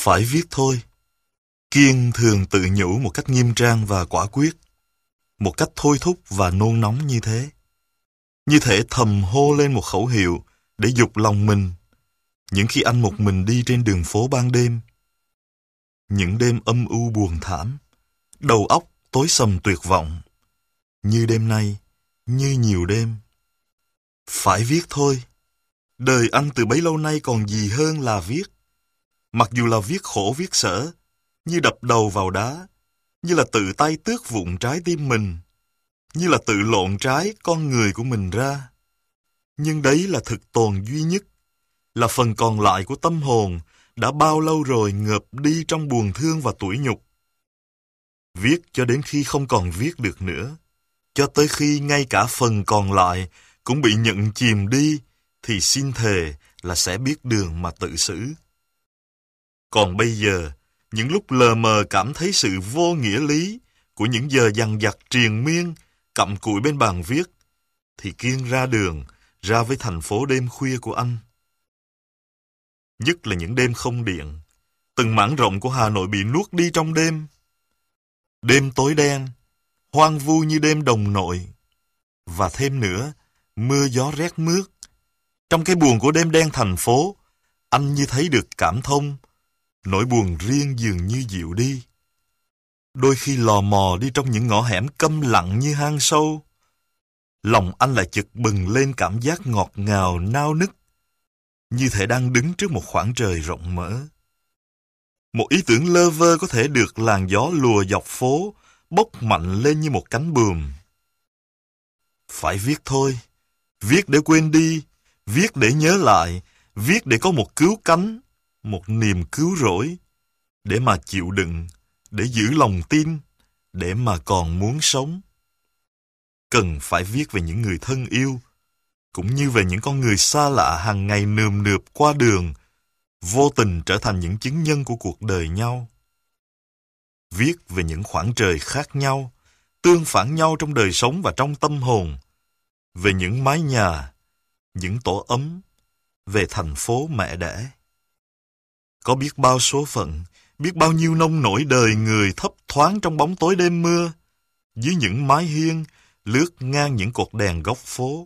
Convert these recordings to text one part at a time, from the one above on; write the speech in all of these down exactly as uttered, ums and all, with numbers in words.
Phải viết thôi. Kiên thường tự nhủ một cách nghiêm trang và quả quyết, một cách thôi thúc và nôn nóng như thế. Như thể thầm hô lên một khẩu hiệu để dục lòng mình, những khi anh một mình đi trên đường phố ban đêm. Những đêm âm u buồn thảm, đầu óc tối sầm tuyệt vọng, như đêm nay, như nhiều đêm. Phải viết thôi. Đời anh từ bấy lâu nay còn gì hơn là viết. Mặc dù là viết khổ viết sở, như đập đầu vào đá, như là tự tay tước vụn trái tim mình, như là tự lộn trái con người của mình ra. Nhưng đấy là thực tồn duy nhất, là phần còn lại của tâm hồn đã bao lâu rồi ngợp đi trong buồn thương và tủi nhục. Viết cho đến khi không còn viết được nữa, cho tới khi ngay cả phần còn lại cũng bị nhận chìm đi, thì xin thề là sẽ biết đường mà tự xử. Còn bây giờ, những lúc lờ mờ cảm thấy sự vô nghĩa lý của những giờ dằng dặc triền miên, cặm cụi bên bàn viết, thì Kiên ra đường, ra với thành phố đêm khuya của anh. Nhất là những đêm không điện, từng mảng rộng của Hà Nội bị nuốt đi trong đêm. Đêm tối đen, hoang vu như đêm Đồng Nội. Và thêm nữa, mưa gió rét mướt. Trong cái buồn của đêm đen thành phố, anh như thấy được cảm thông, nỗi buồn riêng dường như dịu đi. Đôi khi lò mò đi trong những ngõ hẻm câm lặng như hang sâu, lòng anh lại chực bừng lên cảm giác ngọt ngào nao nức, như thể đang đứng trước một khoảng trời rộng mở. Một ý tưởng lơ vơ có thể được làn gió lùa dọc phố, bốc mạnh lên như một cánh buồm. Phải viết thôi, viết để quên đi, viết để nhớ lại, viết để có một cứu cánh, một niềm cứu rỗi, để mà chịu đựng, để giữ lòng tin, để mà còn muốn sống. Cần phải viết về những người thân yêu, cũng như về những con người xa lạ hàng ngày nườm nượp qua đường, vô tình trở thành những chứng nhân của cuộc đời nhau. Viết về những khoảng trời khác nhau, tương phản nhau trong đời sống và trong tâm hồn, về những mái nhà, những tổ ấm, về thành phố mẹ đẻ. Có biết bao số phận, biết bao nhiêu nông nổi đời người thấp thoáng trong bóng tối đêm mưa, dưới những mái hiên, lướt ngang những cột đèn góc phố.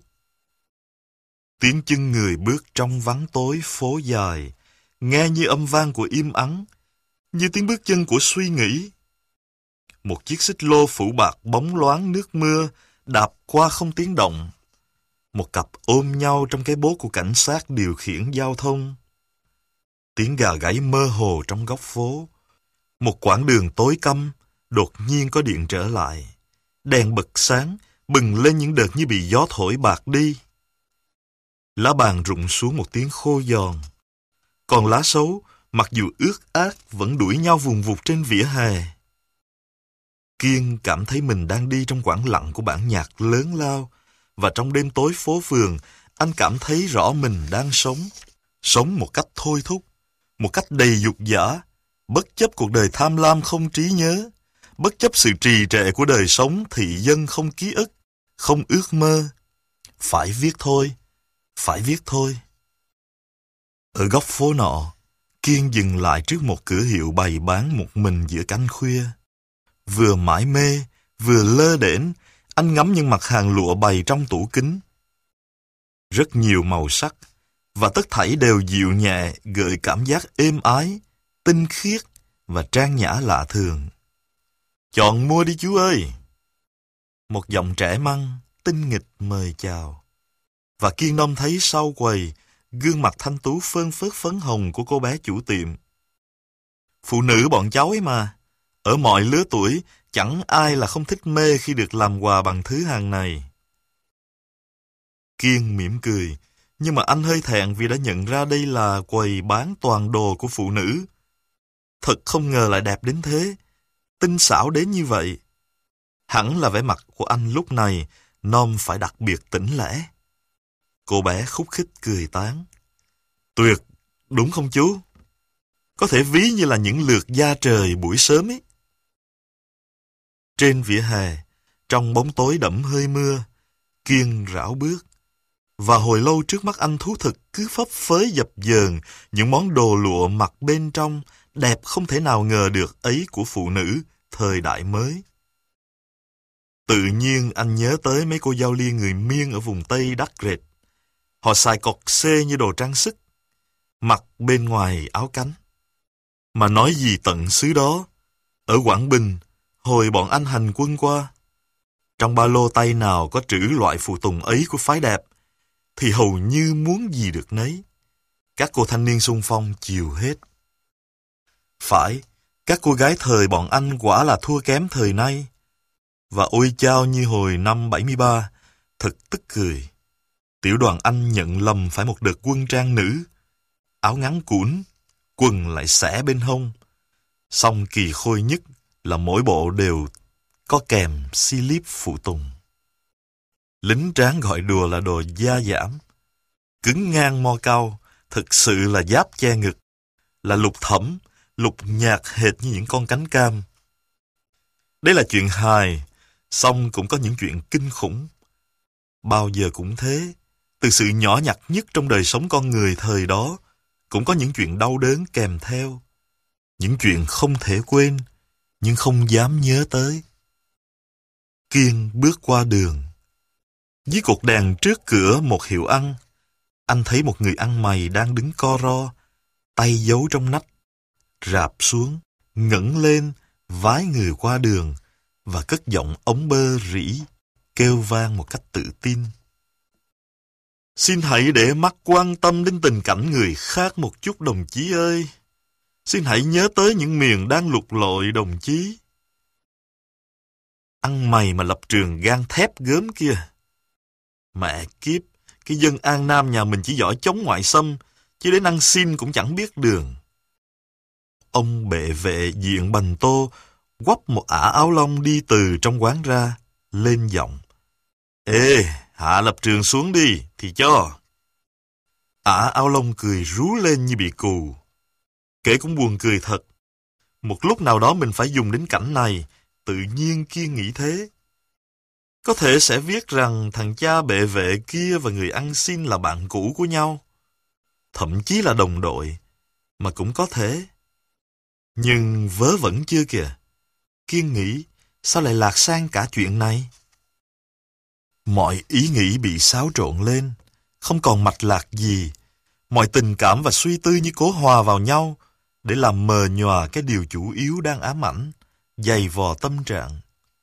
Tiếng chân người bước trong vắng tối phố dài, nghe như âm vang của im ắng, như tiếng bước chân của suy nghĩ. Một chiếc xích lô phủ bạc bóng loáng nước mưa, đạp qua không tiếng động. Một cặp ôm nhau trong cái bố của cảnh sát điều khiển giao thông. Tiếng gà gáy mơ hồ trong góc phố. Một quãng đường tối căm, đột nhiên có điện trở lại. Đèn bật sáng, bừng lên những đợt như bị gió thổi bạc đi. Lá bàn rụng xuống một tiếng khô giòn. Còn lá xấu, mặc dù ướt át, vẫn đuổi nhau vùng vụt trên vỉa hè. Kiên cảm thấy mình đang đi trong quãng lặng của bản nhạc lớn lao, và trong đêm tối phố phường, anh cảm thấy rõ mình đang sống. Sống một cách thôi thúc, một cách đầy dục dã, bất chấp cuộc đời tham lam không trí nhớ, bất chấp sự trì trệ của đời sống thị dân không ký ức, không ước mơ. Phải viết thôi, phải viết thôi. Ở góc phố nọ, Kiên dừng lại trước một cửa hiệu bày bán một mình giữa canh khuya. Vừa mải mê, vừa lơ đễnh, anh ngắm những mặt hàng lụa bày trong tủ kính. Rất nhiều màu sắc, và tất thảy đều dịu nhẹ, gợi cảm giác êm ái, tinh khiết và trang nhã lạ thường. Chọn mua đi chú ơi! Một giọng trẻ măng, tinh nghịch mời chào. Và Kiên Đông thấy sau quầy, gương mặt thanh tú phơn phớt phấn hồng của cô bé chủ tiệm. Phụ nữ bọn cháu ấy mà, ở mọi lứa tuổi, chẳng ai là không thích mê khi được làm quà bằng thứ hàng này. Kiên mỉm cười, nhưng mà anh hơi thẹn vì đã nhận ra đây là quầy bán toàn đồ của phụ nữ. Thật không ngờ lại đẹp đến thế, tinh xảo đến như vậy. Hẳn là vẻ mặt của anh lúc này, Nom phải đặc biệt tỉnh lẻ. Cô bé khúc khích cười tán. Tuyệt, đúng không chú? Có thể ví như là những lượt da trời buổi sớm ấy. Trên vỉa hè, trong bóng tối đẫm hơi mưa, Kiên rảo bước. Và hồi lâu trước mắt anh thú thực cứ phấp phới dập dờn những món đồ lụa mặc bên trong đẹp không thể nào ngờ được ấy của phụ nữ thời đại mới. Tự nhiên anh nhớ tới mấy cô giao liên người Miên ở vùng Tây Đắc Rệt. Họ xài cọt xê như đồ trang sức, mặc bên ngoài áo cánh. Mà nói gì tận xứ đó, ở Quảng Bình, hồi bọn anh hành quân qua, trong ba lô tay nào có trữ loại phụ tùng ấy của phái đẹp, thì hầu như muốn gì được nấy. Các cô thanh niên xung phong chiều hết. Phải, các cô gái thời bọn anh quả là thua kém thời nay. Và ôi chao như hồi năm bảy mươi ba, thật tức cười. Tiểu đoàn anh nhận lầm phải một đợt quân trang nữ. Áo ngắn cũn, quần lại xẻ bên hông. Song kỳ khôi nhất là mỗi bộ đều có kèm slip phụ tùng. Lính tráng gọi đùa là đồ da giảm. Cứng ngang mo cao, thực sự là giáp che ngực. Là lục thẫm, lục nhạt hệt như những con cánh cam. Đấy là chuyện hài, song cũng có những chuyện kinh khủng. Bao giờ cũng thế, từ sự nhỏ nhặt nhất trong đời sống con người thời đó, cũng có những chuyện đau đớn kèm theo. Những chuyện không thể quên, nhưng không dám nhớ tới. Kiên bước qua đường. Dưới cột đèn trước cửa một hiệu ăn, anh thấy một người ăn mày đang đứng co ro, tay giấu trong nách, rạp xuống, ngẩng lên, vái người qua đường, và cất giọng ống bơ rỉ, kêu vang một cách tự tin. Xin hãy để mắt quan tâm đến tình cảnh người khác một chút đồng chí ơi. Xin hãy nhớ tới những miền đang lục lội đồng chí. Ăn mày mà lập trường gan thép gớm kia. Mẹ kiếp, cái dân An Nam nhà mình chỉ giỏi chống ngoại xâm, chứ đến ăn xin cũng chẳng biết đường. Ông bệ vệ diện bành tô, quắp một ả áo lông đi từ trong quán ra, lên giọng. Ê, hạ lập trường xuống đi, thì cho. Ả áo lông cười rú lên như bị cù. Kể cũng buồn cười thật. Một lúc nào đó mình phải dùng đến cảnh này, tự nhiên Kiên nghĩ thế. Có thể sẽ viết rằng thằng cha bệ vệ kia và người ăn xin là bạn cũ của nhau. Thậm chí là đồng đội, mà cũng có thể. Nhưng vớ vẩn chưa kìa. Kiên nghĩ, sao lại lạc sang cả chuyện này? Mọi ý nghĩ bị xáo trộn lên, không còn mạch lạc gì. Mọi tình cảm và suy tư như cố hòa vào nhau, để làm mờ nhòa cái điều chủ yếu đang ám ảnh, dày vò tâm trạng.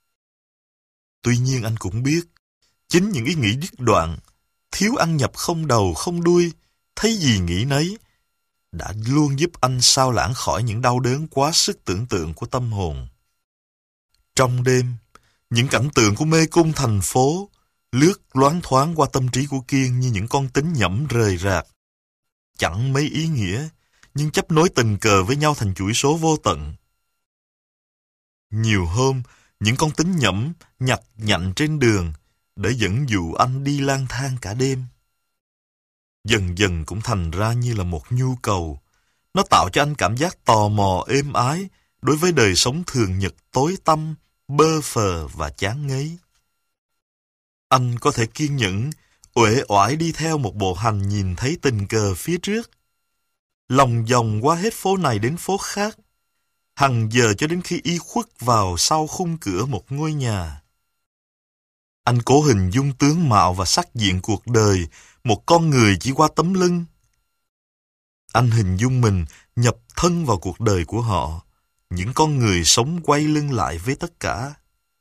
Tuy nhiên anh cũng biết, chính những ý nghĩ đứt đoạn, thiếu ăn nhập không đầu không đuôi, thấy gì nghĩ nấy, đã luôn giúp anh sao lãng khỏi những đau đớn quá sức tưởng tượng của tâm hồn. Trong đêm, những cảnh tượng của mê cung thành phố lướt loáng thoáng qua tâm trí của Kiên như những con tính nhẩm rời rạc. Chẳng mấy ý nghĩa, nhưng chấp nối tình cờ với nhau thành chuỗi số vô tận. Nhiều hôm, những con tính nhẩm nhặt nhạnh trên đường để dẫn dụ anh đi lang thang cả đêm. Dần dần cũng thành ra như là một nhu cầu. Nó tạo cho anh cảm giác tò mò êm ái đối với đời sống thường nhật tối tăm, bơ phờ và chán ngấy. Anh có thể kiên nhẫn, uể oải đi theo một bộ hành nhìn thấy tình cờ phía trước. Lòng vòng qua hết phố này đến phố khác, hằng giờ cho đến khi y khuất vào sau khung cửa một ngôi nhà. Anh cố hình dung tướng mạo và sắc diện cuộc đời một con người chỉ qua tấm lưng. Anh hình dung mình nhập thân vào cuộc đời của họ, những con người sống quay lưng lại với tất cả.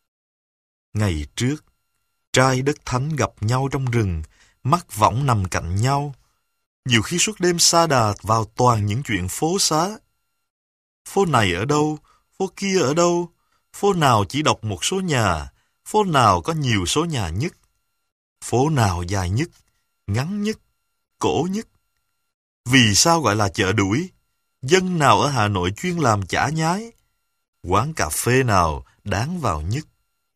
Ngày trước, trai đất thánh gặp nhau trong rừng, mắt võng nằm cạnh nhau. Nhiều khi suốt đêm sa đà vào toàn những chuyện phố xá. Phố này ở đâu, phố kia ở đâu, phố nào chỉ đọc một số nhà, phố nào có nhiều số nhà nhất, phố nào dài nhất, ngắn nhất, cổ nhất. Vì sao gọi là chợ đuổi? Dân nào ở Hà Nội chuyên làm chả nhái? Quán cà phê nào đáng vào nhất?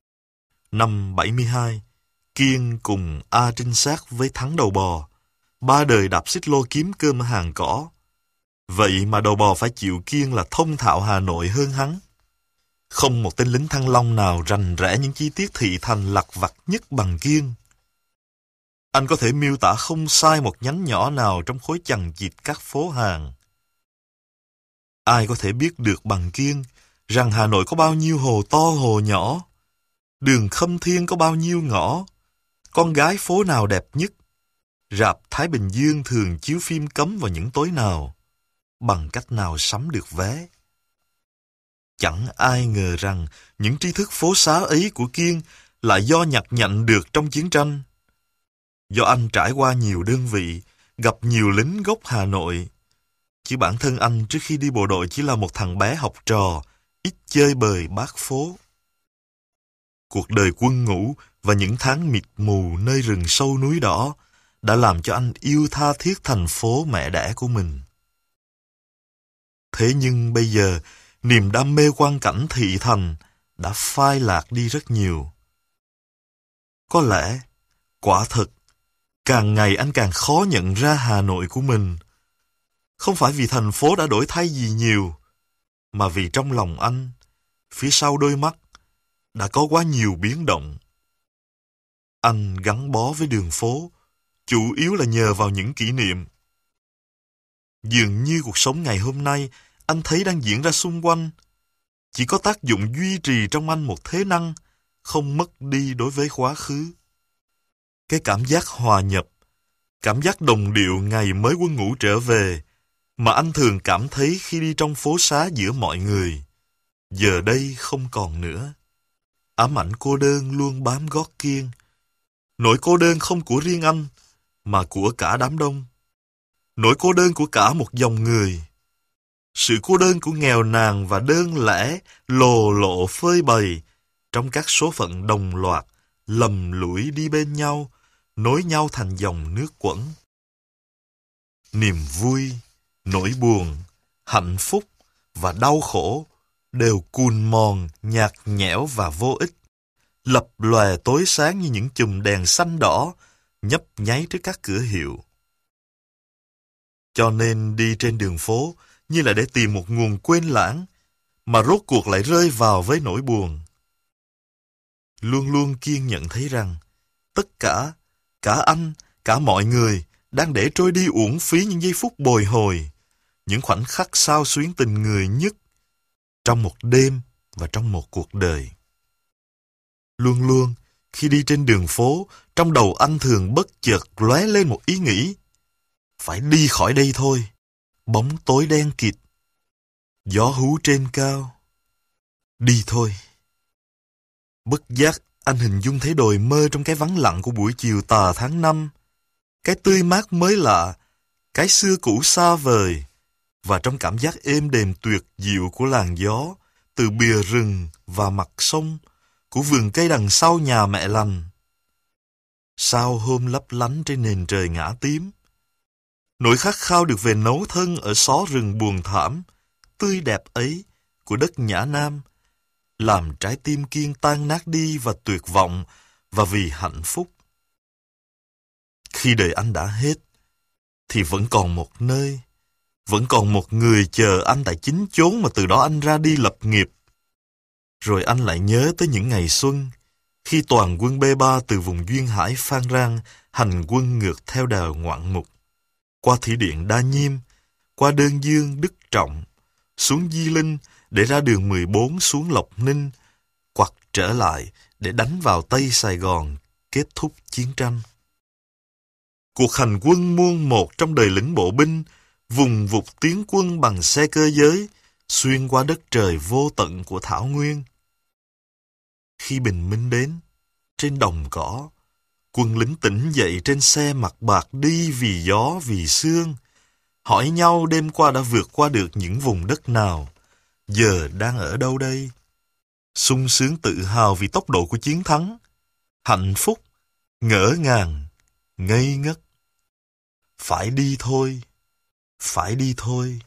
Năm bảy mươi hai, Kiên cùng A trinh sát với Thắng đầu bò, ba đời đạp xích lô kiếm cơm ở hàng cỏ. Vậy mà đầu bò phải chịu Kiên là thông thạo Hà Nội hơn hắn. Không một tên lính Thăng Long nào rành rẽ những chi tiết thị thành lặt vặt nhất bằng Kiên. Anh có thể miêu tả không sai một nhánh nhỏ nào trong khối chằng chịt các phố hàng. Ai có thể biết được bằng Kiên rằng Hà Nội có bao nhiêu hồ to hồ nhỏ, đường Khâm Thiên có bao nhiêu ngõ, con gái phố nào đẹp nhất, rạp Thái Bình Dương thường chiếu phim cấm vào những tối nào, bằng cách nào sắm được vé. Chẳng ai ngờ rằng những tri thức phố xá ấy của Kiên là do nhặt nhạnh được trong chiến tranh. Do anh trải qua nhiều đơn vị, gặp nhiều lính gốc Hà Nội. Chứ bản thân anh trước khi đi bộ đội chỉ là một thằng bé học trò, ít chơi bời bát phố. Cuộc đời quân ngũ và những tháng mịt mù nơi rừng sâu núi đỏ đã làm cho anh yêu tha thiết thành phố mẹ đẻ của mình. Thế nhưng bây giờ, niềm đam mê quang cảnh thị thành đã phai lạc đi rất nhiều. Có lẽ, quả thực, càng ngày anh càng khó nhận ra Hà Nội của mình. Không phải vì thành phố đã đổi thay gì nhiều, mà vì trong lòng anh, phía sau đôi mắt, đã có quá nhiều biến động. Anh gắn bó với đường phố, chủ yếu là nhờ vào những kỷ niệm. Dường như cuộc sống ngày hôm nay anh thấy đang diễn ra xung quanh, chỉ có tác dụng duy trì trong anh một thế năng, không mất đi đối với quá khứ. Cái cảm giác hòa nhập, cảm giác đồng điệu ngày mới quân ngũ trở về, mà anh thường cảm thấy khi đi trong phố xá giữa mọi người, giờ đây không còn nữa. Ám ảnh cô đơn luôn bám gót Kiên. Nỗi cô đơn không của riêng anh, mà của cả đám đông. Nỗi cô đơn của cả một dòng người. Sự cô đơn của nghèo nàn và đơn lẻ, lồ lộ phơi bày, trong các số phận đồng loạt, lầm lũi đi bên nhau, nối nhau thành dòng nước quẩn. Niềm vui, nỗi buồn, hạnh phúc và đau khổ đều cùn mòn, nhạt nhẽo và vô ích, lập lòe tối sáng như những chùm đèn xanh đỏ nhấp nháy trước các cửa hiệu. Cho nên đi trên đường phố như là để tìm một nguồn quên lãng, mà rốt cuộc lại rơi vào với nỗi buồn. Luôn luôn Kiên nhận thấy rằng tất cả, cả anh, cả mọi người đang để trôi đi uổng phí những giây phút bồi hồi, những khoảnh khắc xao xuyến tình người nhất trong một đêm và trong một cuộc đời. Luôn luôn, khi đi trên đường phố, trong đầu anh thường bất chợt lóe lên một ý nghĩ: phải đi khỏi đây thôi. Bóng tối đen kịt, gió hú trên cao. Đi thôi. Bất giác, anh hình dung thấy đồi mơ trong cái vắng lặng của buổi chiều tà tháng năm. Cái tươi mát mới lạ, cái xưa cũ xa vời, và trong cảm giác êm đềm tuyệt diệu của làn gió, từ bìa rừng và mặt sông, của vườn cây đằng sau nhà mẹ lành. Sao hôm lấp lánh trên nền trời ngã tím. Nỗi khát khao được về nấu thân ở xó rừng buồn thảm, tươi đẹp ấy của đất Nhã Nam, làm trái tim Kiên tan nát đi và tuyệt vọng, và vì hạnh phúc. Khi đời anh đã hết, thì vẫn còn một nơi, vẫn còn một người chờ anh tại chính chốn mà từ đó anh ra đi lập nghiệp. Rồi anh lại nhớ tới những ngày xuân, khi toàn quân bê ba từ vùng duyên hải Phan Rang hành quân ngược theo đà ngoạn mục, qua thủy điện Đa Nhiêm, qua Đơn Dương, Đức Trọng, xuống Di Linh để ra đường mười bốn xuống Lộc Ninh, quặt trở lại để đánh vào Tây Sài Gòn, kết thúc chiến tranh. Cuộc hành quân muôn một trong đời lính bộ binh, vùng vụt tiến quân bằng xe cơ giới, xuyên qua đất trời vô tận của Thảo Nguyên. Khi bình minh đến, trên đồng cỏ, quân lính tỉnh dậy trên xe mặt bạc đi vì gió vì sương, hỏi nhau đêm qua đã vượt qua được những vùng đất nào, giờ đang ở đâu đây. Sung sướng tự hào vì tốc độ của chiến thắng, hạnh phúc, ngỡ ngàng, ngây ngất. Phải đi thôi, phải đi thôi.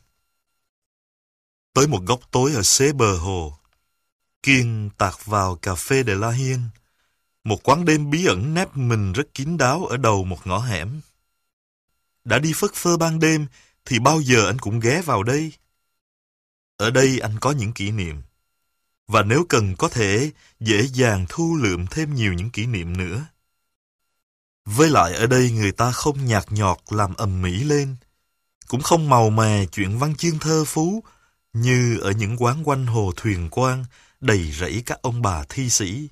Tới một góc tối ở xế bờ hồ, Kiên tạt vào cà phê De La Hiên, một quán đêm bí ẩn nép mình rất kín đáo ở đầu một ngõ hẻm. Đã đi phất phơ ban đêm thì bao giờ anh cũng ghé vào đây. Ở đây anh có những kỷ niệm, và nếu cần có thể dễ dàng thu lượm thêm nhiều những kỷ niệm nữa. Với lại ở đây người ta không nhạt nhọt làm ầm ĩ lên, cũng không màu mè chuyện văn chương thơ phú, như ở những quán quanh hồ Thuyền Quang đầy rẫy các ông bà thi sĩ.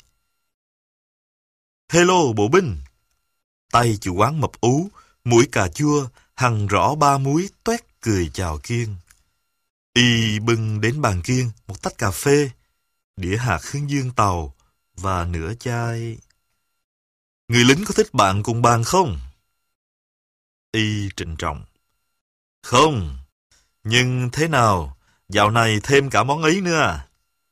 Hello bộ binh! Tay chủ quán mập ú, mũi cà chua, hằn rõ ba múi toét cười chào Kiên. Y bưng đến bàn Kiên một tách cà phê, đĩa hạt hướng dương tàu và nửa chai. Người lính có thích bạn cùng bàn không? Y trịnh trọng. Không, nhưng thế nào, dạo này thêm cả món ấy nữa à?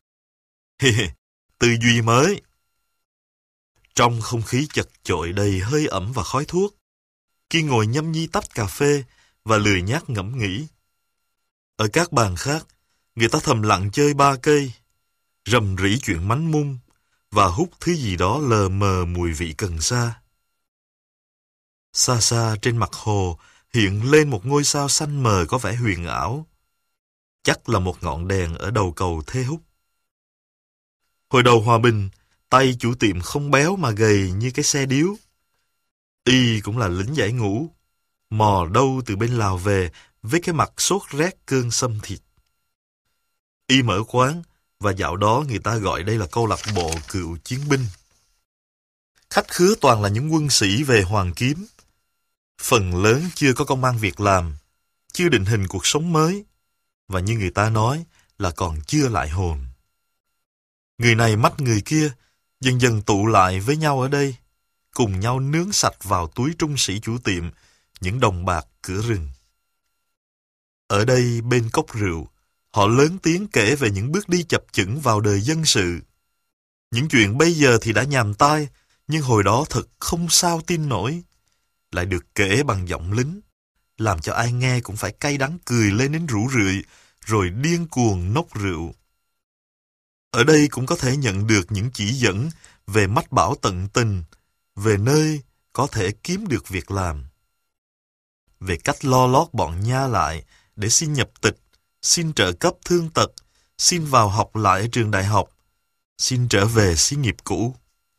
Tư duy mới. Trong không khí chật chội đầy hơi ẩm và khói thuốc, Kiên ngồi nhâm nhi tách cà phê và lười nhác ngẫm nghĩ. Ở các bàn khác, người ta thầm lặng chơi ba cây, rầm rĩ chuyện mánh mung và hút thứ gì đó lờ mờ mùi vị cần sa. Xa xa trên mặt hồ hiện lên một ngôi sao xanh mờ có vẻ huyền ảo. Chắc là một ngọn đèn ở đầu cầu Thê Húc. Hồi đầu hòa bình, tay chủ tiệm không béo mà gầy như cái xe điếu. Y cũng là lính giải ngũ, mò đâu từ bên Lào về với cái mặt sốt rét cơn xâm thịt. Y mở quán, và dạo đó người ta gọi đây là câu lạc bộ cựu chiến binh. Khách khứa toàn là những quân sĩ về Hoàng Kiếm. Phần lớn chưa có công ăn việc làm, chưa định hình cuộc sống mới, và như người ta nói là còn chưa lại hồn. Người này mách người kia, dần dần tụ lại với nhau ở đây, cùng nhau nướng sạch vào túi trung sĩ chủ tiệm những đồng bạc cửa rừng. Ở đây bên cốc rượu, họ lớn tiếng kể về những bước đi chập chững vào đời dân sự. Những chuyện bây giờ thì đã nhàm tai, nhưng hồi đó thật không sao tin nổi. Lại được kể bằng giọng lính, làm cho ai nghe cũng phải cay đắng cười lên đến rủ rượi, rồi điên cuồng nốc rượu. Ở đây cũng có thể nhận được những chỉ dẫn về mách bảo tận tình, về nơi có thể kiếm được việc làm, về cách lo lót bọn nha lại để xin nhập tịch, xin trợ cấp thương tật, xin vào học lại ở trường đại học, xin trở về xí nghiệp cũ.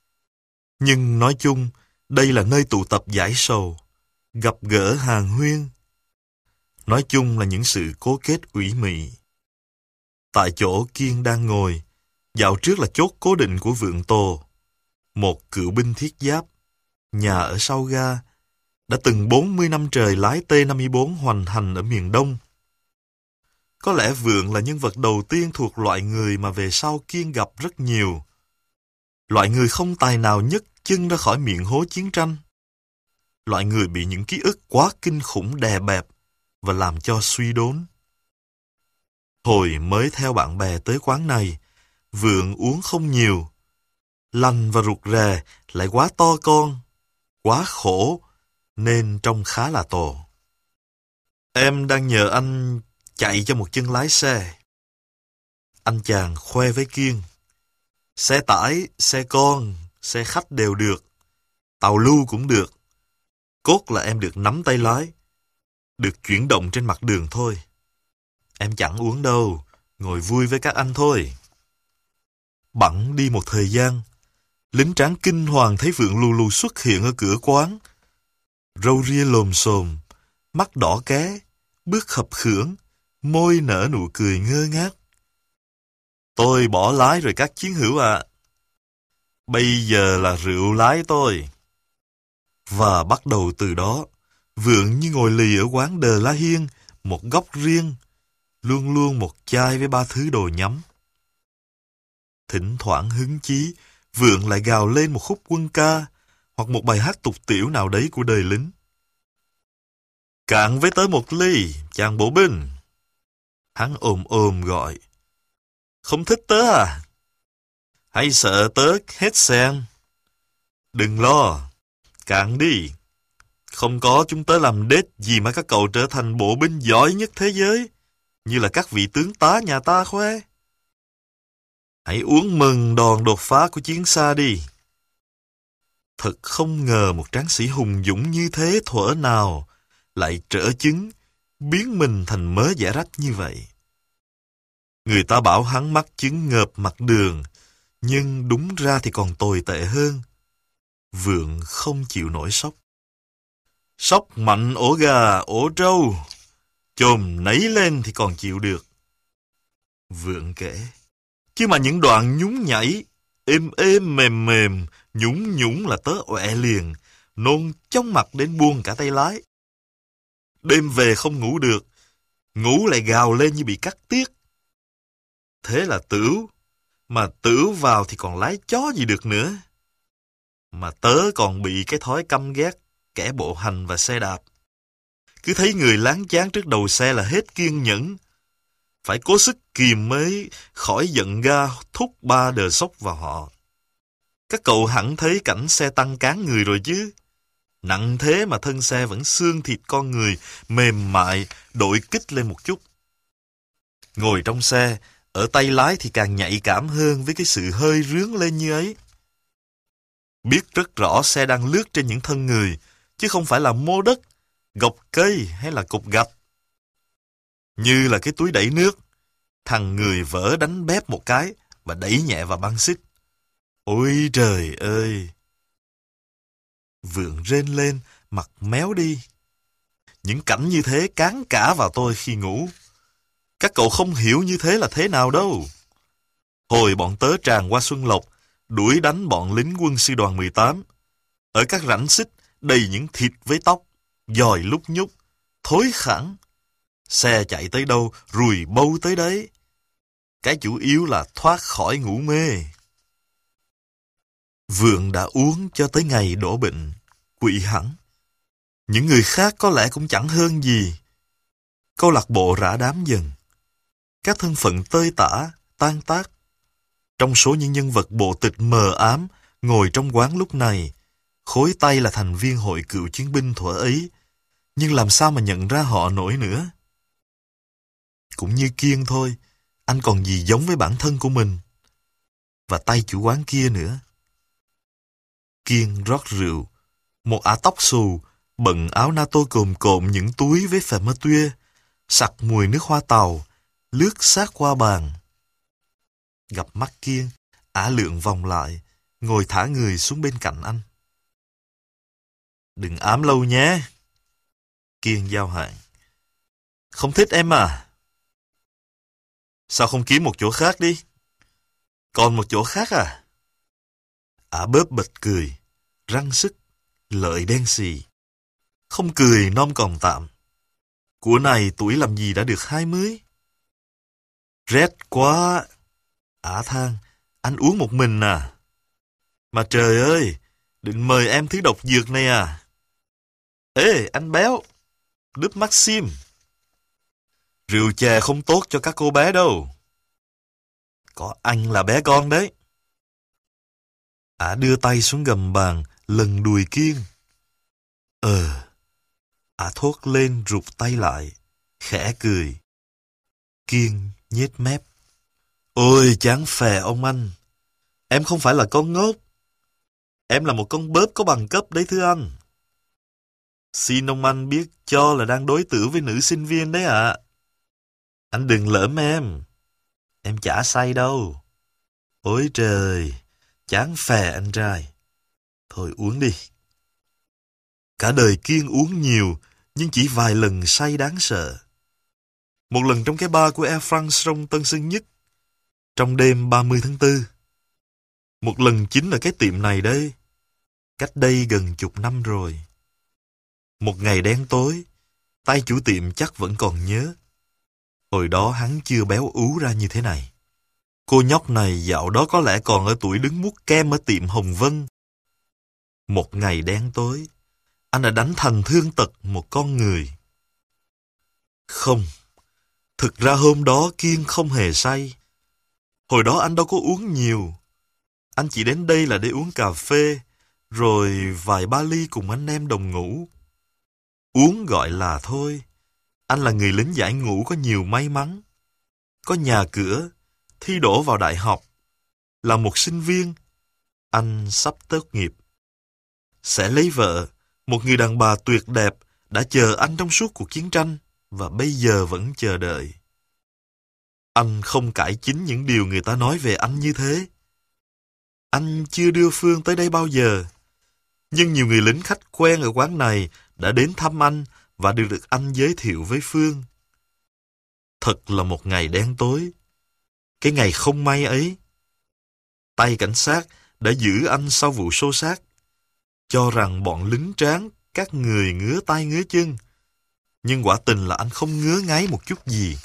Nhưng nói chung, đây là nơi tụ tập giải sầu, gặp gỡ hàn huyên. Nói chung là những sự cố kết ủy mị. Tại chỗ Kiên đang ngồi, dạo trước là chốt cố định của Vượng Tồ, một cựu binh thiết giáp, nhà ở sau ga, đã từng bốn mươi năm trời lái T năm mươi bốn hoành hành ở miền Đông. Có lẽ Vượng là nhân vật đầu tiên thuộc loại người mà về sau Kiên gặp rất nhiều. Loại người không tài nào nhấc chân ra khỏi miệng hố chiến tranh. Loại người bị những ký ức quá kinh khủng đè bẹp và làm cho suy đốn. Hồi mới theo bạn bè tới quán này, Vượng uống không nhiều. Lành và rụt rè lại quá to con, quá khổ, nên trông khá là tồ. Em đang nhờ anh chạy cho một chân lái xe. Anh chàng khoe với Kiên. Xe tải, xe con, xe khách đều được. Tàu lưu cũng được. Cốt là em được nắm tay lái. Được chuyển động trên mặt đường thôi. Em chẳng uống đâu, ngồi vui với các anh thôi. Bẵng đi một thời gian, lính tráng kinh hoàng thấy Vượng lù lù xuất hiện ở cửa quán. Râu ria lồm xồm, mắt đỏ ké, bước khập khưởng, môi nở nụ cười ngơ ngác. Tôi bỏ lái rồi các chiến hữu ạ. À. Bây giờ là rượu lái tôi. Và bắt đầu từ đó, Vượng như ngồi lì ở quán Đờ La Hiên, một góc riêng, luôn luôn một chai với ba thứ đồ nhắm. Thỉnh thoảng hứng chí, Vượng lại gào lên một khúc quân ca, hoặc một bài hát tục tiểu nào đấy của đời lính. Cạn với tớ một ly, chàng bộ binh. Hắn ồm ồm gọi. Không thích tớ à? Hay sợ tớ hết sen? Đừng lo, cạn đi. Không có chúng tớ làm đết gì mà các cậu trở thành bộ binh giỏi nhất thế giới, như là các vị tướng tá nhà ta khoe. Hãy uống mừng đòn đột phá của chiến xa đi. Thật không ngờ một tráng sĩ hùng dũng như thế thuở nào lại trở chứng, biến mình thành mớ dẻ rách như vậy. Người ta bảo hắn mắc chứng ngợp mặt đường, nhưng đúng ra thì còn tồi tệ hơn. Vượng không chịu nổi sốc. Sốc mạnh ổ gà, ổ trâu, chồm nấy lên thì còn chịu được. Vượng kể. Chứ mà những đoạn nhún nhảy, êm êm mềm mềm, nhún nhún là tớ ọe liền, nôn chóng mặt đến buông cả tay lái. Đêm về không ngủ được, ngủ lại gào lên như bị cắt tiết. Thế là tửu, mà tửu vào thì còn lái chó gì được nữa. Mà tớ còn bị cái thói căm ghét kẻ bộ hành và xe đạp. Cứ thấy người láng cháng trước đầu xe là hết kiên nhẫn. Phải cố sức kìm mới khỏi giận ga thúc ba đờ sốc vào họ. Các cậu hẳn thấy cảnh xe tăng cán người rồi chứ. Nặng thế mà thân xe vẫn xương thịt con người, mềm mại, đội kích lên một chút. Ngồi trong xe, ở tay lái thì càng nhạy cảm hơn với cái sự hơi rướn lên như ấy. Biết rất rõ xe đang lướt trên những thân người, chứ không phải là mô đất, gộc cây hay là cục gạch. Như là cái túi đẩy nước, thằng người vỡ đánh bép một cái và đẩy nhẹ vào băng xích. Ôi trời ơi! Vượng rên lên, mặt méo đi. Những cảnh như thế cán cả vào tôi khi ngủ. Các cậu không hiểu như thế là thế nào đâu. Hồi bọn tớ tràn qua Xuân Lộc, đuổi đánh bọn lính quân sư đoàn mười tám. Ở các rãnh xích đầy những thịt với tóc, dòi lúc nhúc, thối khẳng. Xe chạy tới đâu, rùi bâu tới đấy. Cái chủ yếu là thoát khỏi ngủ mê. Vượng đã uống cho tới ngày đổ bệnh, quỵ hẳn. Những người khác có lẽ cũng chẳng hơn gì. Câu lạc bộ rã đám dần. Các thân phận tơi tả, tan tác. Trong số những nhân vật bộ tịch mờ ám ngồi trong quán lúc này, khối tay là thành viên hội cựu chiến binh thuở ấy, nhưng làm sao mà nhận ra họ nổi nữa. Cũng như Kiên thôi, anh còn gì giống với bản thân của mình. Và tay chủ quán kia nữa. Kiên rót rượu, một ả tóc xù, bận áo NATO cồm cộm những túi với phèm mơ tuya, sặc mùi nước hoa tàu, lướt sát qua bàn. Gặp mắt Kiên, ả lượn vòng lại, ngồi thả người xuống bên cạnh anh. Đừng ám lâu nhé. Kiên giao hạn. Không thích em à? Sao không kiếm một chỗ khác đi? Còn một chỗ khác à? Ả bớp bật cười, răng sức, lợi đen xì. Không cười non còn tạm. Của này tuổi làm gì đã được hai mươi. Rét quá. Ả than, anh uống một mình à? Mà trời ơi, định mời em thứ độc dược này à? Ê, anh béo, Đức Maxim. Rượu chè không tốt cho các cô bé đâu. Có anh là bé con đấy. Ả đưa tay xuống gầm bàn, lần đùi Kiên. Ờ. Ả thốt lên rụt tay lại, khẽ cười. Kiên nhếch mép. Ôi chán phè ông anh. Em không phải là con ngốc. Em là một con bớp có bằng cấp đấy thưa anh. Xin ông anh biết cho là đang đối xử với nữ sinh viên đấy ạ. À. Anh đừng lỡm em. Em chả say đâu. Ôi trời, chán phè anh trai. Thôi uống đi. Cả đời Kiên uống nhiều, nhưng chỉ vài lần say đáng sợ. Một lần trong cái bar của Air France trong Tân Sơn Nhất, trong đêm ba mươi tháng tư. Một lần chính là cái tiệm này đây, cách đây gần chục năm rồi. Một ngày đen tối, tay chủ tiệm chắc vẫn còn nhớ. Hồi đó hắn chưa béo ú ra như thế này. Cô nhóc này dạo đó có lẽ còn ở tuổi đứng mút kem ở tiệm Hồng Vân. Một ngày đen tối, anh đã đánh thành thương tật một con người. Không, thực ra hôm đó Kiên không hề say. Hồi đó anh đâu có uống nhiều. Anh chỉ đến đây là để uống cà phê, rồi vài ba ly cùng anh em đồng ngũ. Uống gọi là thôi. Anh là người lính giải ngũ có nhiều may mắn. Có nhà cửa, thi đỗ vào đại học. Là một sinh viên. Anh sắp tốt nghiệp. Sẽ lấy vợ, một người đàn bà tuyệt đẹp đã chờ anh trong suốt cuộc chiến tranh và bây giờ vẫn chờ đợi. Anh không cãi chính những điều người ta nói về anh như thế. Anh chưa đưa Phương tới đây bao giờ. Nhưng nhiều người lính khách quen ở quán này đã đến thăm anh và được được anh giới thiệu với Phương. Thật là một ngày đen tối. Cái ngày không may ấy, tay cảnh sát đã giữ anh sau vụ xô xát, cho rằng bọn lính tráng các người ngứa tay ngứa chân, nhưng quả tình là anh không ngứa ngáy một chút gì.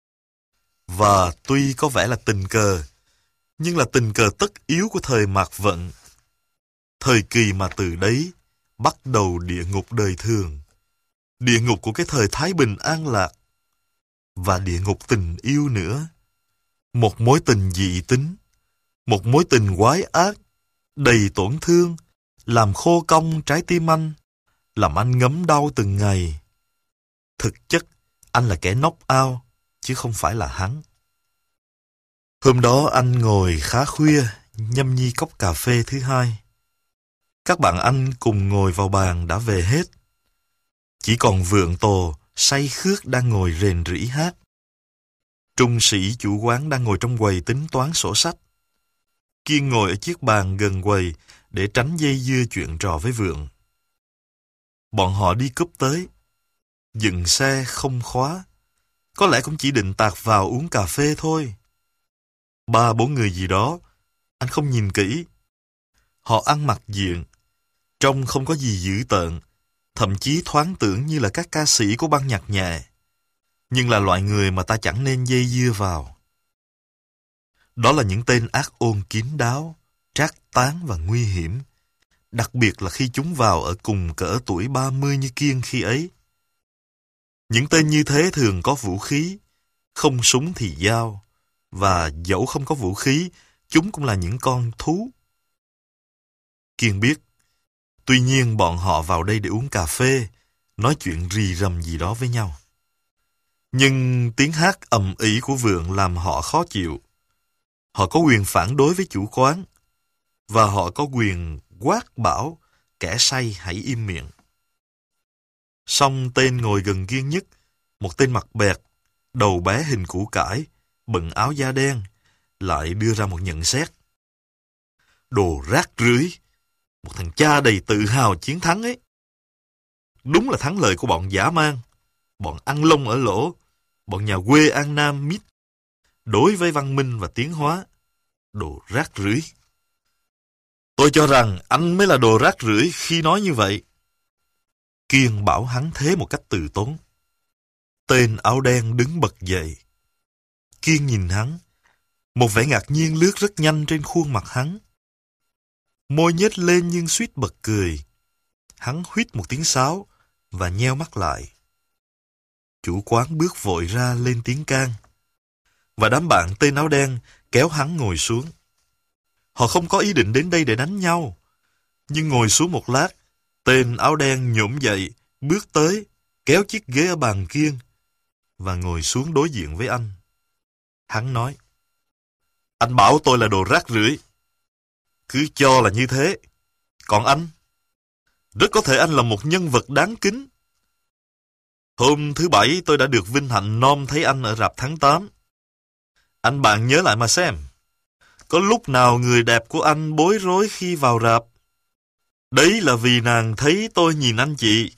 Và tuy có vẻ là tình cờ, nhưng là tình cờ tất yếu của thời mạt vận. Thời kỳ mà từ đấy bắt đầu địa ngục đời thường, địa ngục của cái thời thái bình an lạc, và địa ngục tình yêu nữa. Một mối tình dị tính, một mối tình quái ác, đầy tổn thương, làm khô cong trái tim anh, làm anh ngấm đau từng ngày. Thực chất, anh là kẻ knock out, chứ không phải là hắn. Hôm đó anh ngồi khá khuya, nhâm nhi cốc cà phê thứ hai. Các bạn anh cùng ngồi vào bàn đã về hết. Chỉ còn Vượng Tồ, say khước đang ngồi rền rĩ hát. Trung sĩ chủ quán đang ngồi trong quầy tính toán sổ sách. Kiên ngồi ở chiếc bàn gần quầy để tránh dây dưa chuyện trò với Vượng. Bọn họ đi cúp tới. Dừng xe không khóa. Có lẽ cũng chỉ định tạt vào uống cà phê thôi. Ba bốn người gì đó, anh không nhìn kỹ. Họ ăn mặc diện, trông không có gì dữ tợn, thậm chí thoáng tưởng như là các ca sĩ của ban nhạc nhẹ, nhưng là loại người mà ta chẳng nên dây dưa vào. Đó là những tên ác ôn kín đáo, trác tán và nguy hiểm, đặc biệt là khi chúng vào ở cùng cỡ tuổi ba mươi như Kiên khi ấy. Những tên như thế thường có vũ khí, không súng thì dao, và dẫu không có vũ khí, chúng cũng là những con thú. Kiên biết, tuy nhiên bọn họ vào đây để uống cà phê, nói chuyện rì rầm gì đó với nhau. Nhưng tiếng hát ầm ĩ của Vượng làm họ khó chịu. Họ có quyền phản đối với chủ quán, và họ có quyền quát bảo kẻ say hãy im miệng. Song tên ngồi gần Kiên nhất, một tên mặt bẹt, đầu bé hình củ cải, bận áo da đen, lại đưa ra một nhận xét. Đồ rác rưởi, một thằng cha đầy tự hào chiến thắng ấy. Đúng là thắng lợi của bọn dã man, bọn ăn lông ở lỗ, bọn nhà quê An Nam mít, đối với văn minh và tiến hóa. Đồ rác rưởi. Tôi cho rằng anh mới là đồ rác rưởi khi nói như vậy. Kiên bảo hắn thế một cách từ tốn. Tên áo đen đứng bật dậy. Kiên nhìn hắn. Một vẻ ngạc nhiên lướt rất nhanh trên khuôn mặt hắn. Môi nhếch lên nhưng suýt bật cười. Hắn huýt một tiếng sáo và nheo mắt lại. Chủ quán bước vội ra lên tiếng can. Và đám bạn tên áo đen kéo hắn ngồi xuống. Họ không có ý định đến đây để đánh nhau. Nhưng ngồi xuống một lát, tên áo đen nhổm dậy, bước tới, kéo chiếc ghế ở bàn Kiên và ngồi xuống đối diện với anh. Hắn nói, anh bảo tôi là đồ rác rưởi. Cứ cho là như thế. Còn anh? Rất có thể anh là một nhân vật đáng kính. Hôm thứ Bảy tôi đã được vinh hạnh nom thấy anh ở rạp tháng tám. Anh bạn nhớ lại mà xem. Có lúc nào người đẹp của anh bối rối khi vào rạp? Đấy là vì nàng thấy tôi nhìn anh chị.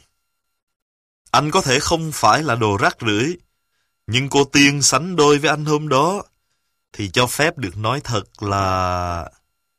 Anh có thể không phải là đồ rác rưởi, nhưng cô Tiên sánh đôi với anh hôm đó, thì cho phép được nói thật là...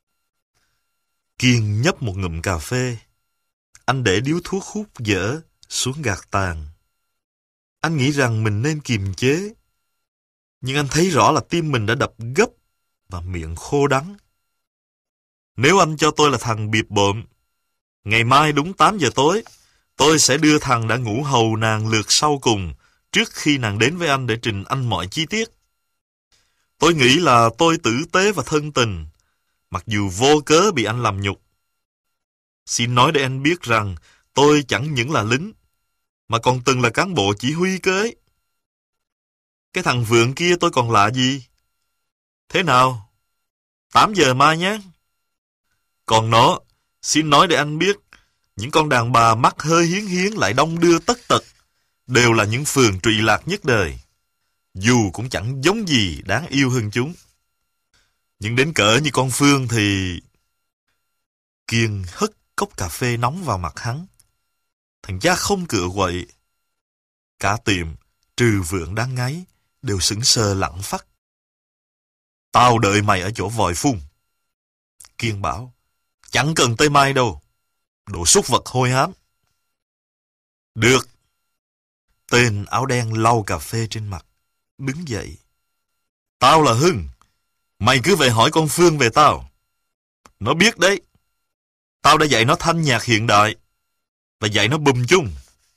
Kiên nhấp một ngụm cà phê. Anh để điếu thuốc hút dở xuống gạt tàn. Anh nghĩ rằng mình nên kiềm chế, nhưng anh thấy rõ là tim mình đã đập gấp và miệng khô đắng. Nếu anh cho tôi là thằng bịp bợm, ngày mai đúng tám giờ tối, tôi sẽ đưa thằng đã ngủ hầu nàng lượt sau cùng trước khi nàng đến với anh để trình anh mọi chi tiết. Tôi nghĩ là tôi tử tế và thân tình, mặc dù vô cớ bị anh làm nhục. Xin nói để anh biết rằng tôi chẳng những là lính, mà còn từng là cán bộ chỉ huy cơ ấy. Cái thằng Vượng kia tôi còn lạ gì? Thế nào? tám giờ mai nhé. Còn nó, xin nói để anh biết, những con đàn bà mắt hơi hiến hiến lại đông đưa tất tật, đều là những phường trụy lạc nhất đời. Dù cũng chẳng giống gì đáng yêu hơn chúng. Nhưng đến cỡ như con Phương thì... Kiên hất cốc cà phê nóng vào mặt hắn. Thằng cha không cựa quậy. Cả tiệm, trừ Vượng đang ngáy, đều sững sờ lặng phắt. Tao đợi mày ở chỗ vòi phun. Kiên bảo, chẳng cần tới mai đâu. Đồ súc vật hôi hám. Được. Tên áo đen lau cà phê trên mặt, đứng dậy. Tao là Hưng. Mày cứ về hỏi con Phương về tao. Nó biết đấy. Tao đã dạy nó thanh nhạc hiện đại và dạy nó bùm chung.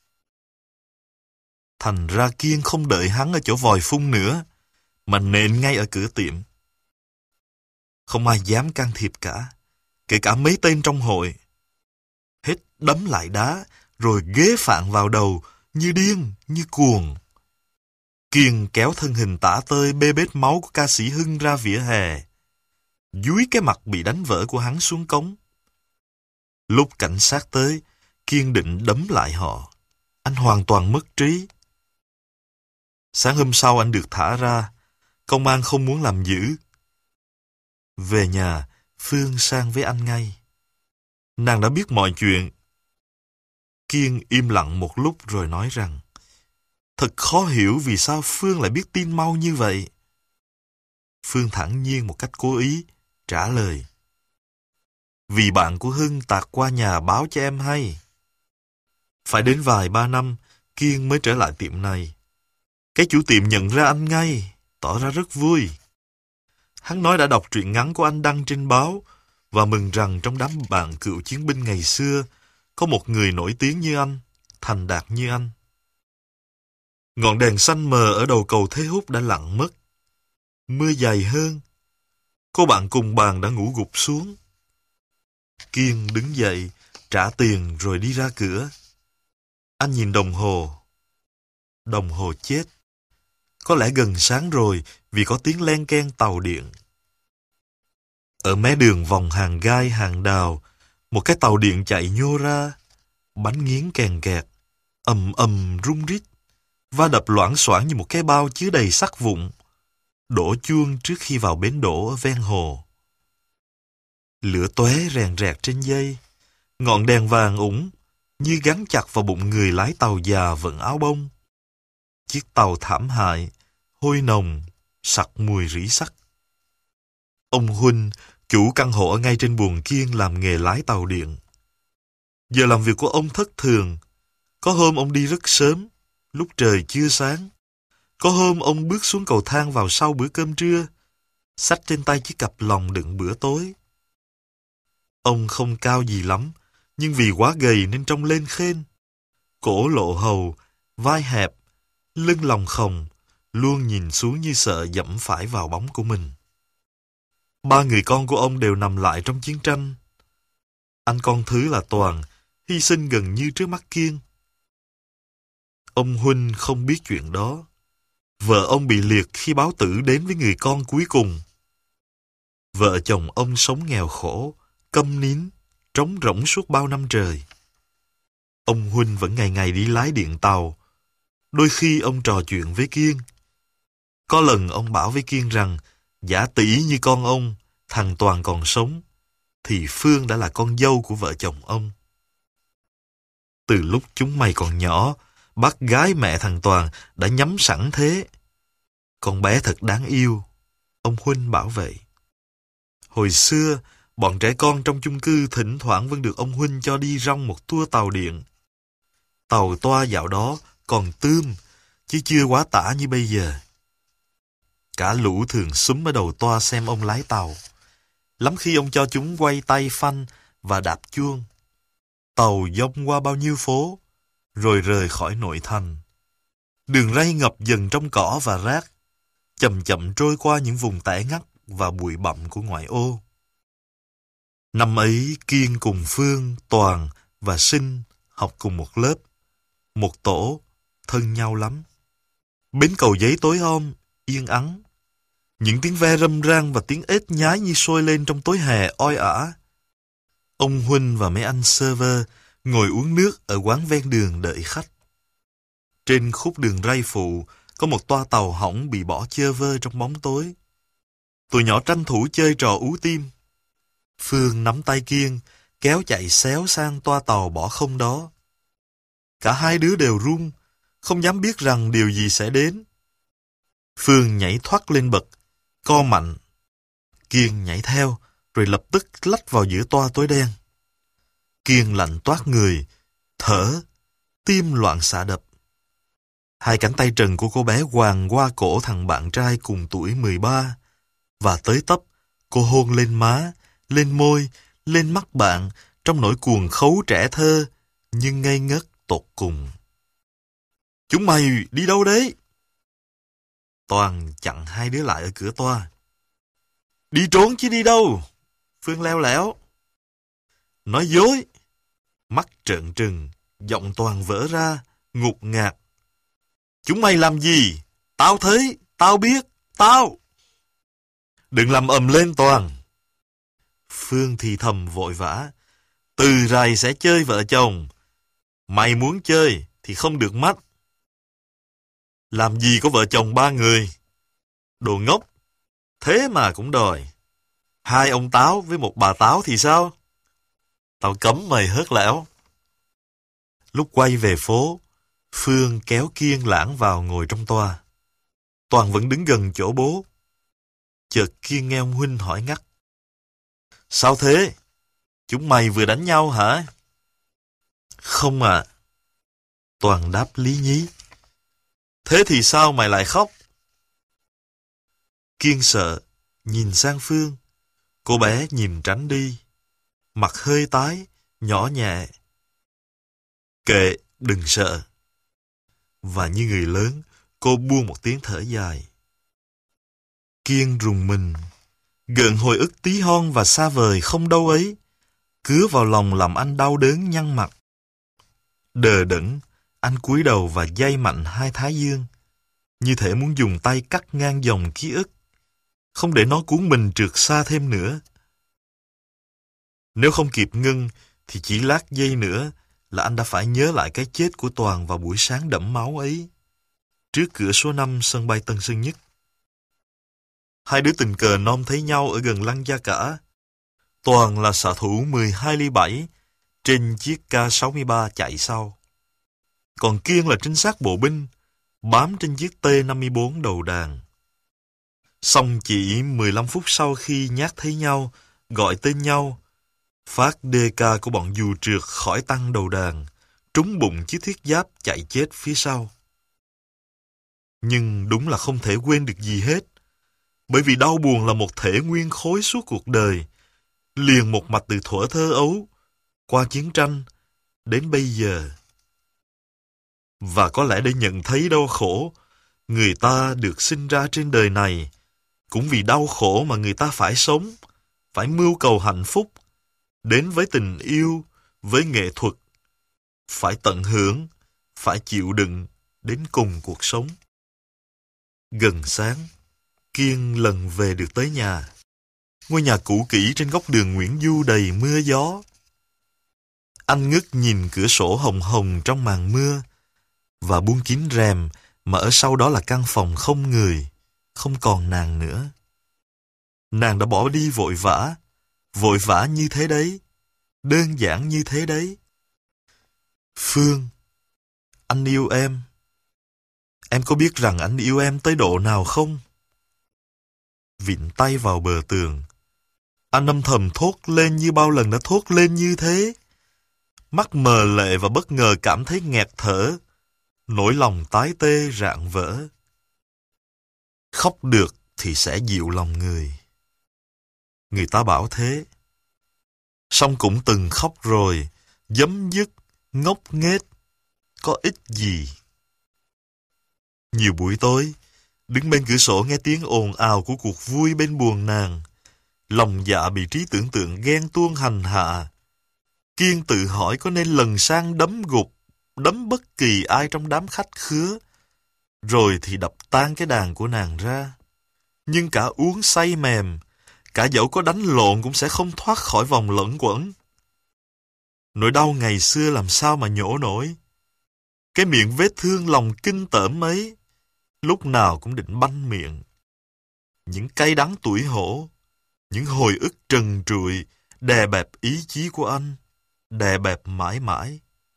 Thành ra Kiên không đợi hắn ở chỗ vòi phun nữa, mà nện ngay ở cửa tiệm. Không ai dám can thiệp cả, kể cả mấy tên trong hội. Hết đấm lại đá, rồi ghế phạn vào đầu, như điên, như cuồng. Kiên kéo thân hình tả tơi bê bết máu của ca sĩ Hưng ra vỉa hè, dúi cái mặt bị đánh vỡ của hắn xuống cống. Lúc cảnh sát tới, Kiên định đấm lại họ. Anh hoàn toàn mất trí. Sáng hôm sau anh được thả ra. Công an không muốn làm giữ. Về nhà, Phương sang với anh ngay. Nàng đã biết mọi chuyện. Kiên im lặng một lúc rồi nói rằng thật khó hiểu vì sao Phương lại biết tin mau như vậy. Phương thản nhiên một cách cố ý trả lời: vì bạn của Hưng tạt qua nhà báo cho em hay. Phải đến vài ba năm, Kiên mới trở lại tiệm này. Cái chủ tiệm nhận ra anh ngay, tỏ ra rất vui. Hắn nói đã đọc truyện ngắn của anh đăng trên báo và mừng rằng trong đám bạn cựu chiến binh ngày xưa có một người nổi tiếng như anh, thành đạt như anh. Ngọn đèn xanh mờ ở đầu cầu Thế Húc đã lặng mất. Mưa dày hơn. Cô bạn cùng bàn đã ngủ gục xuống. Kiên đứng dậy, trả tiền rồi đi ra cửa. Anh nhìn đồng hồ. Đồng hồ chết. Có lẽ gần sáng rồi vì có tiếng len keng tàu điện. Ở mé đường vòng hàng gai hàng đào, một cái tàu điện chạy nhô ra. Bánh nghiến kèn kẹt, ầm ầm rung rít, va đập loảng xoảng như một cái bao chứa đầy sắt vụn, đổ chuông trước khi vào bến đỗ ở ven hồ. Lửa tóe rèn rẹt trên dây, ngọn đèn vàng ủng như gắn chặt vào bụng người lái tàu già vận áo bông. Chiếc tàu thảm hại, hôi nồng, sặc mùi rỉ sắt. Ông Huynh, chủ căn hộ ở ngay trên buồng Kiên, làm nghề lái tàu điện. Giờ làm việc của ông thất thường. Có hôm ông đi rất sớm, lúc trời chưa sáng. Có hôm ông bước xuống cầu thang vào sau bữa cơm trưa, xách trên tay chiếc cặp lồng đựng bữa tối. Ông không cao gì lắm, nhưng vì quá gầy nên trông lên khên. Cổ lộ hầu, vai hẹp, lưng lòng khòng, luôn nhìn xuống như sợ dẫm phải vào bóng của mình. Ba người con của ông đều nằm lại trong chiến tranh. Anh con thứ là Toàn, hy sinh gần như trước mắt Kiên. Ông Huynh không biết chuyện đó. Vợ ông bị liệt khi báo tử đến với người con cuối cùng. Vợ chồng ông sống nghèo khổ, câm nín, trống rỗng suốt bao năm trời. Ông Huynh vẫn ngày ngày đi lái điện tàu. Đôi khi ông trò chuyện với Kiên. Có lần ông bảo với Kiên rằng giả tỷ như con ông, thằng Toàn còn sống, thì Phương đã là con dâu của vợ chồng ông. Từ lúc chúng mày còn nhỏ, bác gái mẹ thằng Toàn đã nhắm sẵn thế. Con bé thật đáng yêu, ông Huynh bảo vậy. Hồi xưa, bọn trẻ con trong chung cư thỉnh thoảng vẫn được ông Huynh cho đi rong một tour tàu điện. Tàu toa dạo đó còn tươm, chứ chưa quá tả như bây giờ. Cả lũ thường xúm ở đầu toa xem ông lái tàu. Lắm khi ông cho chúng quay tay phanh và đạp chuông. Tàu dông qua bao nhiêu phố, rồi rời khỏi nội thành. Đường ray ngập dần trong cỏ và rác, chậm chậm trôi qua những vùng tẻ ngắt và bụi bặm của ngoại ô. Năm ấy, Kiên cùng Phương, Toàn và Sinh học cùng một lớp, một tổ, thân nhau lắm. Bến Cầu Giấy tối om, yên ắng. Những tiếng ve râm ran và tiếng ếch nhái như sôi lên trong tối hè oi ả. Ông Huynh và mấy anh server ngồi uống nước ở quán ven đường đợi khách. Trên khúc đường ray phụ có một toa tàu hỏng bị bỏ chơ vơ trong bóng tối. Tụi nhỏ tranh thủ chơi trò ú tim. Phương nắm tay Kiên, kéo chạy xéo sang toa tàu bỏ không đó. Cả hai đứa đều run, không dám biết rằng điều gì sẽ đến. Phương nhảy thoắt lên bậc, co mạnh, Kiên nhảy theo, rồi lập tức lách vào giữa toa tối đen. Kiên lạnh toát người, thở, tim loạn xạ đập. Hai cánh tay trần của cô bé quàng qua cổ thằng bạn trai cùng tuổi mười ba, và tới tấp, cô hôn lên má, lên môi, lên mắt bạn, trong nỗi cuồng khấu trẻ thơ, nhưng ngây ngất tột cùng. Chúng mày đi đâu đấy? Toàn chặn hai đứa lại ở cửa toa. Đi trốn chứ đi đâu? Phương leo lẻo. Nói dối. Mắt trợn trừng, giọng Toàn vỡ ra, ngột ngạt. Chúng mày làm gì? Tao thấy, tao biết, tao. Đừng làm ầm lên Toàn. Phương thì thầm vội vã. Từ rày sẽ chơi vợ chồng. Mày muốn chơi thì không được mắt. Làm gì có vợ chồng ba người? Đồ ngốc. Thế mà cũng đòi. Hai ông táo với một bà táo thì sao? Tao cấm mày hớt lẻo. Lúc quay về phố, Phương kéo Kiên lãng vào ngồi trong toa. Toàn vẫn đứng gần chỗ bố. Chợt Kiên nghe ông huynh hỏi ngắt. Sao thế? Chúng mày vừa đánh nhau hả? Không à. Toàn đáp lý nhí. Thế thì sao mày lại khóc? Kiên sợ, nhìn sang Phương. Cô bé nhìn tránh đi. Mặt hơi tái, nhỏ nhẹ. Kệ, đừng sợ. Và như người lớn, cô buông một tiếng thở dài. Kiên rùng mình. Gợn hồi ức tí hon và xa vời không đâu ấy, cứa vào lòng làm anh đau đớn nhăn mặt. Đờ đẫn, anh cúi đầu và day mạnh hai thái dương, như thể muốn dùng tay cắt ngang dòng ký ức, không để nó cuốn mình trượt xa thêm nữa. Nếu không kịp ngưng, thì chỉ lát giây nữa là anh đã phải nhớ lại cái chết của Toàn vào buổi sáng đẫm máu ấy, trước cửa số năm sân bay Tân Sơn Nhất. Hai đứa tình cờ nom thấy nhau ở gần Lăng Gia Cả. Toàn là xạ thủ mười hai ly bảy trên chiếc K sáu ba chạy sau. Còn Kiên là trinh sát bộ binh, bám trên chiếc T năm bốn đầu đàn. Xong chỉ mười lăm phút sau khi nhát thấy nhau, gọi tên nhau, phát đê ca của bọn dù trượt khỏi tăng đầu đàn, trúng bụng chiếc thiết giáp chạy chết phía sau. Nhưng đúng là không thể quên được gì hết, bởi vì đau buồn là một thể nguyên khối suốt cuộc đời, liền một mạch từ thuở thơ ấu, qua chiến tranh, đến bây giờ. Và có lẽ để nhận thấy đau khổ, người ta được sinh ra trên đời này, cũng vì đau khổ mà người ta phải sống, phải mưu cầu hạnh phúc, đến với tình yêu, với nghệ thuật, phải tận hưởng, phải chịu đựng đến cùng cuộc sống. Gần sáng, Kiên lần về được tới nhà. Ngôi nhà cũ kỹ trên góc đường Nguyễn Du đầy mưa gió. Anh ngước nhìn cửa sổ hồng hồng trong màn mưa và buông kín rèm mà ở sau đó là căn phòng không người, không còn nàng nữa. Nàng đã bỏ đi vội vã, vội vã như thế đấy, đơn giản như thế đấy. Phương, anh yêu em. Em có biết rằng anh yêu em tới độ nào không? Vịn tay vào bờ tường, anh âm thầm thốt lên như bao lần đã thốt lên như thế. Mắt mờ lệ và bất ngờ cảm thấy nghẹt thở, nỗi lòng tái tê rạn vỡ. Khóc được thì sẽ dịu lòng người. Người ta bảo thế. Song cũng từng khóc rồi, giấm dứt, ngốc nghếch, có ích gì. Nhiều buổi tối, đứng bên cửa sổ nghe tiếng ồn ào của cuộc vui bên buồng nàng, lòng dạ bị trí tưởng tượng ghen tuông hành hạ. Kiên tự hỏi có nên lần sang đấm gục, đấm bất kỳ ai trong đám khách khứa, rồi thì đập tan cái đàn của nàng ra. Nhưng cả uống say mềm, cả dẫu có đánh lộn cũng sẽ không thoát khỏi vòng lẫn quẩn. Nỗi đau ngày xưa làm sao mà nhổ nổi. Cái miệng vết thương lòng kinh tởm ấy, lúc nào cũng định banh miệng. Những cay đắng tủi hổ, những hồi ức trần trụi, đè bẹp ý chí của anh, đè bẹp mãi mãi.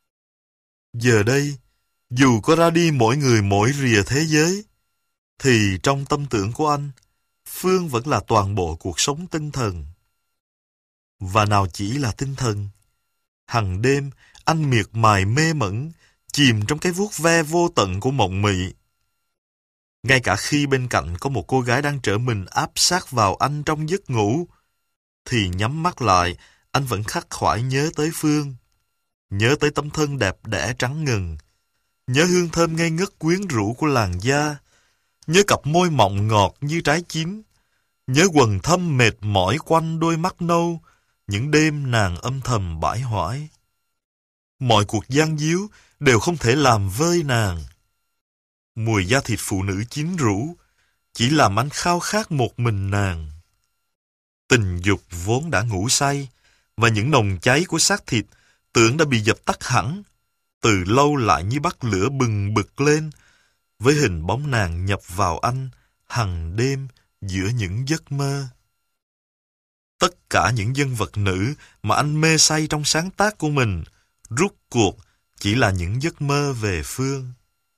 Giờ đây, dù có ra đi mỗi người mỗi rìa thế giới, thì trong tâm tưởng của anh, Phương vẫn là toàn bộ cuộc sống tinh thần. Và nào chỉ là tinh thần. Hằng đêm, anh miệt mài mê mẩn, chìm trong cái vuốt ve vô tận của mộng mị. Ngay cả khi bên cạnh có một cô gái đang trở mình áp sát vào anh trong giấc ngủ, thì nhắm mắt lại, anh vẫn khắc khoải nhớ tới Phương. Nhớ tới tấm thân đẹp đẽ trắng ngần, nhớ hương thơm ngây ngất quyến rũ của làn da, nhớ cặp môi mọng ngọt như trái chín, nhớ quần thâm mệt mỏi quanh đôi mắt nâu, những đêm nàng âm thầm bãi hoãi. Mọi cuộc gian díu đều không thể làm vơi nàng. Mùi da thịt phụ nữ chín rũ chỉ làm anh khao khát một mình nàng. Tình dục vốn đã ngủ say, và những nồng cháy của xác thịt tưởng đã bị dập tắt hẳn, từ lâu lại như bắt lửa bừng bực lên, với hình bóng nàng nhập vào anh hằng đêm giữa những giấc mơ. Tất cả những nhân vật nữ mà anh mê say trong sáng tác của mình, rút cuộc chỉ là những giấc mơ về Phương.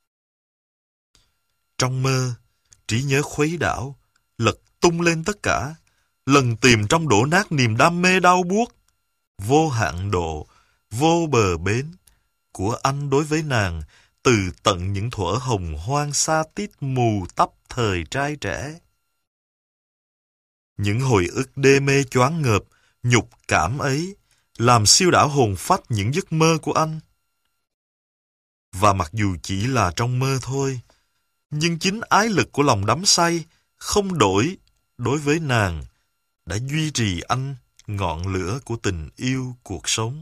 Trong mơ, trí nhớ khuấy đảo, lật tung lên tất cả, lần tìm trong đổ nát niềm đam mê đau buốt, vô hạn độ, vô bờ bến của anh đối với nàng, từ tận những thuở hồng hoang xa tít mù tắp thời trai trẻ. Những hồi ức đê mê choáng ngợp, nhục cảm ấy, làm siêu đảo hồn phách những giấc mơ của anh. Và mặc dù chỉ là trong mơ thôi, nhưng chính ái lực của lòng đắm say, không đổi đối với nàng, đã duy trì anh ngọn lửa của tình yêu cuộc sống.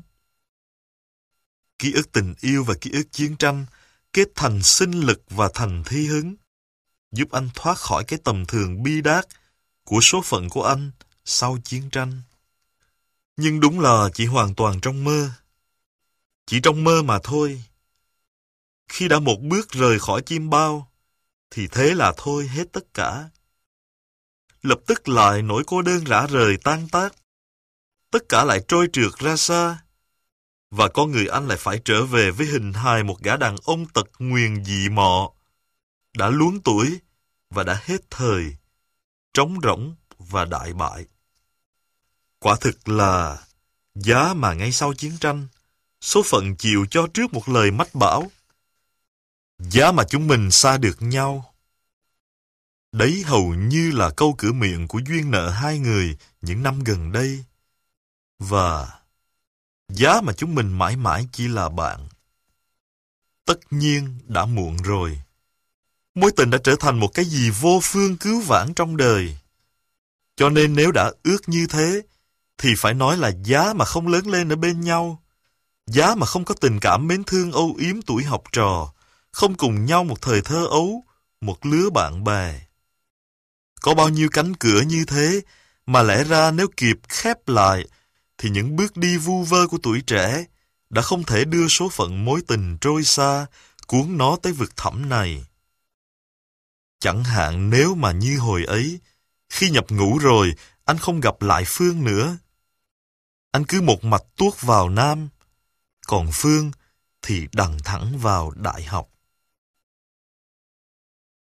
Ký ức tình yêu và ký ức chiến tranh kết thành sinh lực và thành thi hứng, giúp anh thoát khỏi cái tầm thường bi đát của số phận của anh sau chiến tranh. Nhưng đúng là chỉ hoàn toàn trong mơ. Chỉ trong mơ mà thôi. Khi đã một bước rời khỏi chim bao, thì thế là thôi hết tất cả. Lập tức lại nỗi cô đơn rã rời tan tác. Tất cả lại trôi trượt ra xa. Và con người anh lại phải trở về với hình hài một gã đàn ông tật nguyền dị mọ, đã luống tuổi và đã hết thời, trống rỗng và đại bại. Quả thực là giá mà ngay sau chiến tranh, số phận chịu cho trước một lời mách bảo. Giá mà chúng mình xa được nhau. Đấy hầu như là câu cửa miệng của duyên nợ hai người những năm gần đây. Và giá mà chúng mình mãi mãi chỉ là bạn. Tất nhiên đã muộn rồi. Mối tình đã trở thành một cái gì vô phương cứu vãn trong đời. Cho nên nếu đã ước như thế, thì phải nói là giá mà không lớn lên ở bên nhau. Giá mà không có tình cảm mến thương âu yếm tuổi học trò, không cùng nhau một thời thơ ấu, một lứa bạn bè. Có bao nhiêu cánh cửa như thế, mà lẽ ra nếu kịp khép lại, thì những bước đi vu vơ của tuổi trẻ đã không thể đưa số phận mối tình trôi xa, cuốn nó tới vực thẳm này. Chẳng hạn nếu mà như hồi ấy, khi nhập ngũ rồi, anh không gặp lại Phương nữa. Anh cứ một mạch tuốt vào Nam, còn Phương thì đằng thẳng vào đại học.